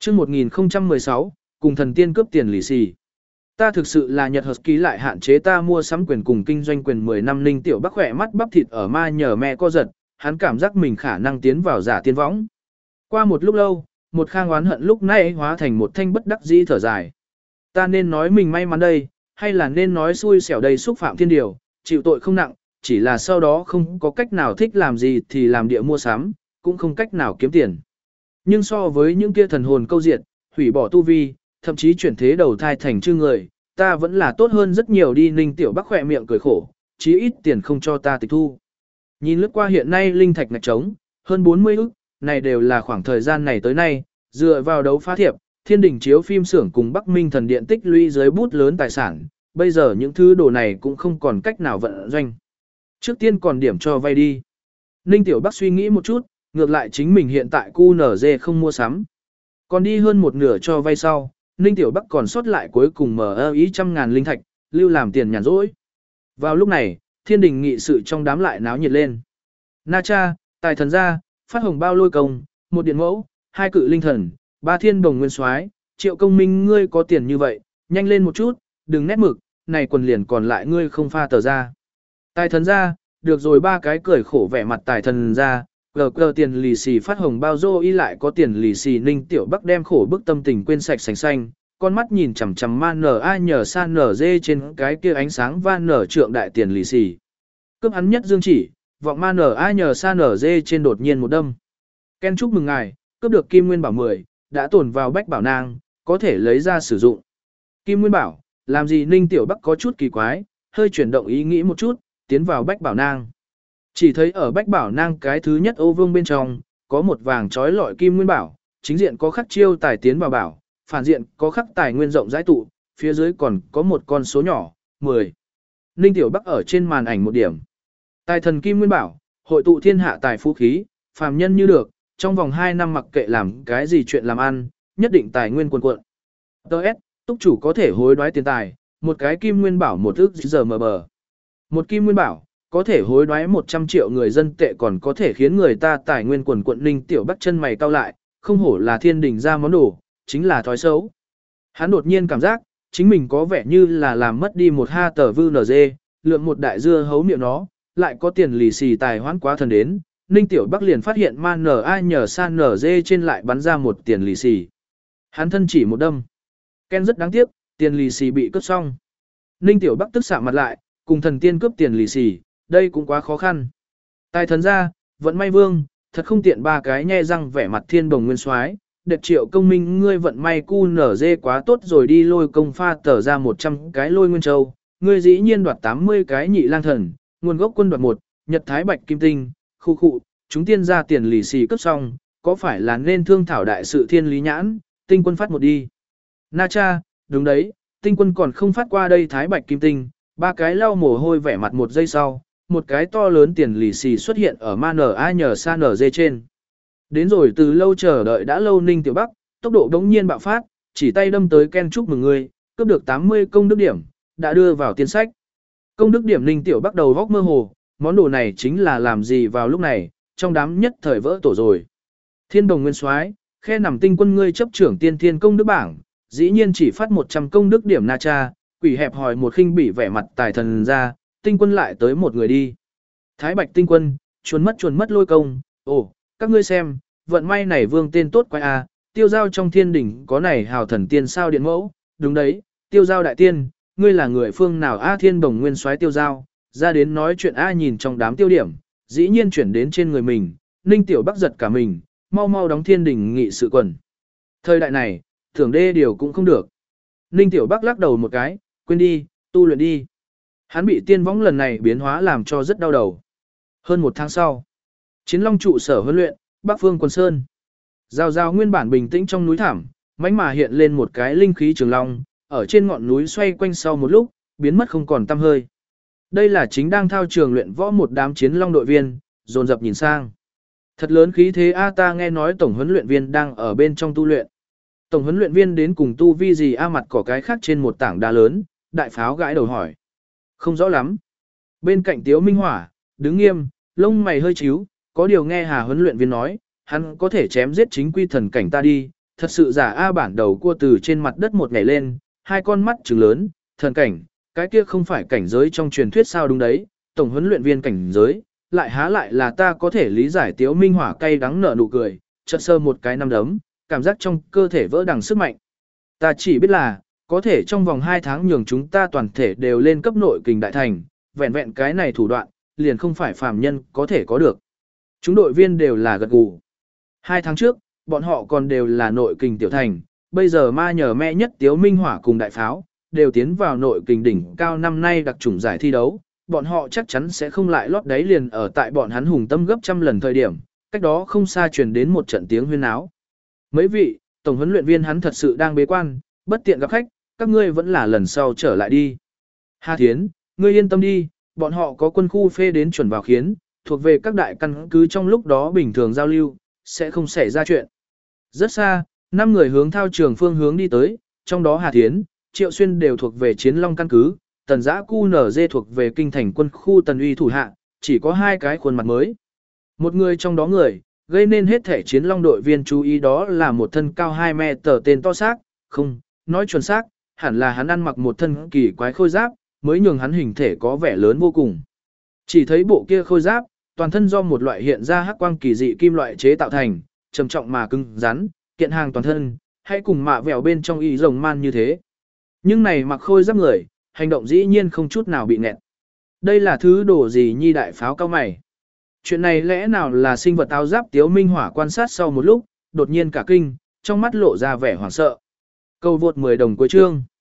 Chương 1016, cùng thần tiên cướp tiền lì xì. Ta thực sự là Nhật hợp ký lại hạn chế ta mua sắm quyền cùng kinh doanh quyền 10 năm. Ninh Tiểu Bắc khỏe mắt bắp thịt ở ma nhờ mẹ co giật, hắn cảm giác mình khả năng tiến vào giả tiên võng. Qua một lúc lâu, một khang oán hận lúc này hóa thành một thanh bất đắc dĩ thở dài. Ta nên nói mình may mắn đây, hay là nên nói xui xẻo đây, xúc phạm thiên điều, chịu tội không nặng, chỉ là sau đó không có cách nào thích làm gì thì làm địa mua sắm, cũng không cách nào kiếm tiền. Nhưng so với những kia thần hồn câu diệt, hủy bỏ tu vi, thậm chí chuyển thế đầu thai thành chư người, ta vẫn là tốt hơn rất nhiều đi. Ninh Tiểu Bắc khỏe miệng cười khổ, chí ít tiền không cho ta tịch thu. Nhìn lướt qua hiện nay linh thạch ngạch trống, hơn 40 ức, này đều là khoảng thời gian này tới nay, dựa vào đấu phá thiệp, thiên đình chiếu phim xưởng cùng Bắc Minh thần điện tích lũy dưới bút lớn tài sản, bây giờ những thứ đồ này cũng không còn cách nào vận doanh. Trước tiên còn điểm cho vay đi. Ninh Tiểu Bắc suy nghĩ một chút, ngược lại chính mình hiện tại QNZ không mua sắm. Còn đi hơn một nửa cho vay sau, Ninh Tiểu Bắc còn sót lại cuối cùng mở ý 100.000 linh thạch, lưu làm tiền nhàn rỗi. Vào lúc này, thiên đình nghị sự trong đám lại náo nhiệt lên. Na Cha, Tài Thần Gia, Phát Hồng Bao Lôi Công, một điện mẫu, 2 cự linh thần, 3 thiên đồng nguyên soái, Triệu Công Minh, ngươi có tiền như vậy, nhanh lên một chút, đừng nét mực, này quần liền còn lại ngươi không pha tờ ra. Tài Thần Gia, được rồi, 3 cái cười khổ vẻ mặt Tài Thần Gia. Gờ tiền lì xì Phát Hồng Bao Dô y lại có tiền lì xì. Ninh Tiểu Bắc đem khổ bức tâm tình quên sạch sành xanh, con mắt nhìn chằm chằm man nở ai nhờ san nở dê trên cái kia ánh sáng van nở trượng đại tiền lì xì. Cướp hắn nhất dương chỉ, vọng man nở ai nhờ san nở dê trên đột nhiên một đâm. Ken chúc mừng ngài, cướp được Kim Nguyên Bảo 10, đã tồn vào bách bảo nang, có thể lấy ra sử dụng. Kim Nguyên Bảo, làm gì? Ninh Tiểu Bắc có chút kỳ quái, hơi chuyển động ý nghĩ một chút, tiến vào bách bảo nang. Chỉ thấy ở bách bảo nang cái thứ nhất ô vương bên trong, có một vàng trói lọi kim nguyên bảo, chính diện có khắc chiêu tài tiến vào bảo, phản diện có khắc tài nguyên rộng rãi tụ, phía dưới còn có một con số nhỏ, 10. Ninh Tiểu Bắc ở trên màn ảnh một điểm. Tài thần kim nguyên bảo, hội tụ thiên hạ tài phú khí, phàm nhân như được, trong vòng 2 năm mặc kệ làm cái gì chuyện làm ăn, nhất định tài nguyên cuồn cuộn. Đợt, túc chủ có thể hối đoái tiền tài, một cái kim nguyên bảo một ức giờ mờ bờ. Một kim nguyên bảo, có thể hối đoái 100 triệu người dân tệ, còn có thể khiến người ta tài nguyên quần quận. Ninh Tiểu Bắc chân mày cau lại, không hổ là thiên đình ra món đồ, chính là thói xấu. Hắn đột nhiên cảm giác, chính mình có vẻ như là làm mất đi một ha tờ vư NG, lượng một đại dưa hấu miệng nó, lại có tiền lì xì tài hoãn quá thần đến. Ninh Tiểu Bắc liền phát hiện man nở ai nhờ san nở dê trên lại bắn ra một tiền lì xì. Hắn thân chỉ một đâm. Ken rất đáng tiếc, tiền lì xì bị cướp xong. Ninh Tiểu Bắc tức xạ mặt lại, cùng thần tiên cướp tiền lì xì, đây cũng quá khó khăn. Tài Thần Gia, vận may vương, thật không tiện, 3 cái nhe răng vẻ mặt thiên đồng nguyên soái. Đệt Triệu Công Minh, ngươi vận may QNZ quá tốt rồi đi. Lôi Công pha tờ ra 100 cái lôi nguyên châu, ngươi dĩ nhiên đoạt 80 cái nhị lang thần, nguồn gốc quân đoạt 1, nhật thái bạch kim tinh, khu khụ, chúng tiên ra tiền lì xì cấp xong, có phải là nên thương thảo đại sự thiên lý nhãn, tinh quân phát 1 đi. Na Cha, đúng đấy, tinh quân còn không phát qua đây thái bạch kim tinh. 3 cái lau mồ hôi vẻ mặt 1 giây sau, một cái to lớn tiền lì xì xuất hiện ở man ai nhờ san nở dê trên. Đến rồi, từ lâu chờ đợi đã lâu Ninh Tiểu Bắc, tốc độ đống nhiên bạo phát, chỉ tay đâm tới Ken chúc mừng ngươi, cướp được 80 công đức điểm, đã đưa vào tiên sách. Công đức điểm. Ninh Tiểu Bắc đầu góc mơ hồ, món đồ này chính là làm gì vào lúc này, trong đám nhất thời vỡ tổ rồi. Thiên đồng nguyên soái, khe nằm tinh quân, ngươi chấp trưởng tiên thiên công đức bảng, dĩ nhiên chỉ phát 100 công đức điểm. Na Cha, quỷ hẹp hỏi một khinh bỉ vẻ mặt Tài Thần Ra, tinh quân lại tới một người đi. Thái bạch tinh quân, chuồn mất Lôi Công, ồ, các ngươi xem, vận may này vương tên tốt quái a, tiêu giao trong thiên đỉnh có này hào thần tiên sao điện mẫu, đúng đấy, tiêu giao đại tiên, ngươi là người phương nào a? Thiên đồng nguyên soái tiêu giao, ra đến nói chuyện a. Nhìn trong đám tiêu điểm, dĩ nhiên chuyển đến trên người mình, Ninh Tiểu Bắc giật cả mình, mau đóng thiên đỉnh nghị sự quần. Thời đại này, thưởng đê điều cũng không được. Ninh Tiểu Bắc lắc đầu một cái, quên đi, tu luyện đi. Hắn bị tiên võng lần này biến hóa làm cho rất đau đầu. Hơn 1 tháng sau, Chiến Long trụ sở huấn luyện, Bắc Phương Quần Sơn. Rào nguyên bản bình tĩnh trong núi thảm, mãnh mà hiện lên một cái linh khí trường long, ở trên ngọn núi xoay quanh sau một lúc, biến mất không còn tăm hơi. Đây là chính đang thao trường luyện võ một đám Chiến Long đội viên, dồn dập nhìn sang. Thật lớn khí thế a, ta nghe nói tổng huấn luyện viên đang ở bên trong tu luyện. Tổng huấn luyện viên đến cùng tu vi gì a? Mặt cỏ cái khác trên một tảng đá lớn, đại pháo gãi đầu hỏi. Không rõ lắm. Bên cạnh Tiếu Minh Hỏa, đứng nghiêm, lông mày hơi chíu, có điều nghe Hà huấn luyện viên nói, hắn có thể chém giết chính quy thần cảnh ta đi, thật sự giả A bản đầu cua từ trên mặt đất một nhảy lên, hai con mắt trừng lớn, thần cảnh, cái kia không phải cảnh giới trong truyền thuyết sao đúng đấy, tổng huấn luyện viên cảnh giới, lại há lại là ta có thể lý giải. Tiếu Minh Hỏa cay đắng nở nụ cười, chợt sơ một cái nắm đấm, cảm giác trong cơ thể vỡ đằng sức mạnh. Ta chỉ biết là, có thể trong vòng 2 tháng nhường chúng ta toàn thể đều lên cấp nội kình đại thành, vẹn vẹn cái này thủ đoạn, liền không phải phàm nhân có thể có được. Chúng đội viên đều là gật gù. 2 tháng trước, bọn họ còn đều là nội kình tiểu thành, bây giờ ma nhờ mẹ nhất Tiếu Minh Hỏa cùng đại pháo, đều tiến vào nội kình đỉnh cao năm nay đặc chủng giải thi đấu, bọn họ chắc chắn sẽ không lại lót đáy liền ở tại bọn hắn hùng tâm gấp trăm lần thời điểm, cách đó không xa truyền đến một trận tiếng huyên náo. Mấy vị, tổng huấn luyện viên hắn thật sự đang bế quan, bất tiện gặp khách, các ngươi vẫn là lần sau trở lại đi. Hà Thiến, ngươi yên tâm đi, bọn họ có quân khu phê đến chuẩn vào khiến, thuộc về các đại căn cứ trong lúc đó bình thường giao lưu, sẽ không xảy ra chuyện. Rất xa, 5 người hướng thao trường phương hướng đi tới, trong đó Hà Thiến, Triệu Xuyên đều thuộc về Chiến Long căn cứ, Tần Giã QNZ thuộc về kinh thành quân khu Tần Uy thủ hạ, chỉ có 2 cái khuôn mặt mới. Một người trong đó người, gây nên hết thể Chiến Long đội viên chú ý đó là một thân cao 2 mét tên to xác, không, nói chuẩn xác, hẳn là hắn ăn mặc một thân kỳ quái khôi giáp, mới nhường hắn hình thể có vẻ lớn vô cùng. Chỉ thấy bộ kia khôi giáp, toàn thân do một loại hiện ra hắc quang kỳ dị kim loại chế tạo thành, trầm trọng mà cứng rắn, kiện hàng toàn thân, hay cùng mạ vẹo bên trong y rồng man như thế. Nhưng này mặc khôi giáp người, hành động dĩ nhiên không chút nào bị nghẹn. Đây là thứ đồ gì nhi đại pháo cao mày? Chuyện này lẽ nào là sinh vật áo giáp? Tiếu Minh Hỏa quan sát sau một lúc, đột nhiên cả kinh, trong mắt lộ ra vẻ hoảng sợ. Câu vượt 10 đồng cuối chương.